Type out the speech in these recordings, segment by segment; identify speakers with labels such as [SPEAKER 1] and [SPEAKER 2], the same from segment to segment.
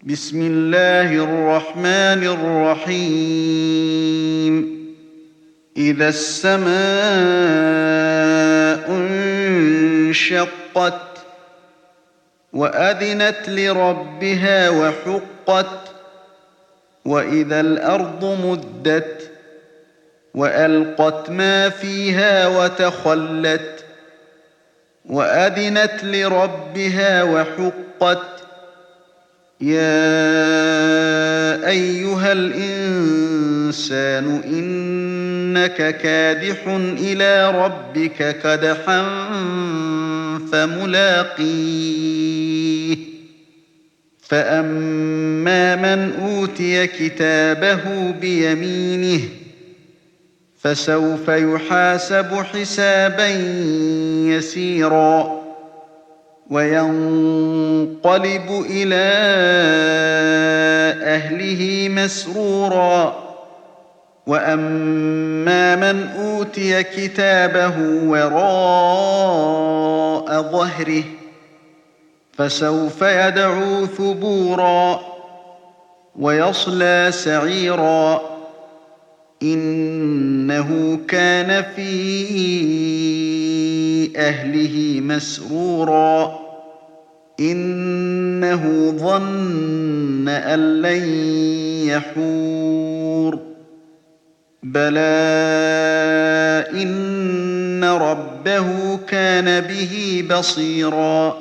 [SPEAKER 1] بسم الله الرحمن الرحيم. إذا السماء انشقت وأذنت لربها وحقت وإذا الأرض مدت وألقت ما فيها وتخلت وأذنت لربها وحقت يا أيها الإنسان إنك كادح إلى ربك كدحا فملاقيه فأما من أوتي كتابه بيمينه فسوف يحاسب حسابا يسيرا وينقلب إلى أهله مسرورا وأما من أوتي كتابه وراء ظهره فسوف يدعو ثبورا ويصلى سعيرا إنه كان في أهله مسرورا إنه ظن أن لن يحور بلى إن ربه كان به بصيرا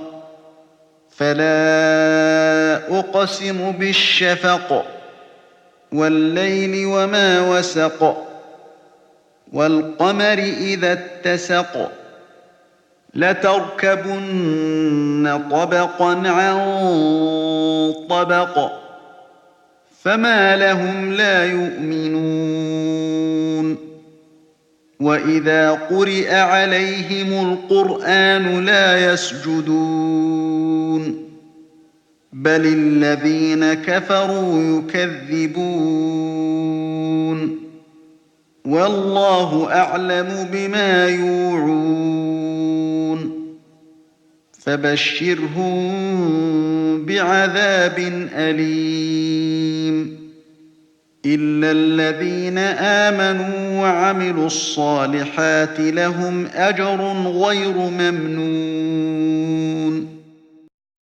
[SPEAKER 1] فلا أقسم بالشفق والليل وما وسق والقمر إذا اتسق لتركبن طبقا عن طبق فما لهم لا يؤمنون وإذا قرئ عليهم القرآن لا يسجدون بل الذين كفروا يكذبون والله أعلم بما يوعون فبشرهم بعذاب أليم إلا الذين آمنوا وعملوا الصالحات لهم أجر غير ممنون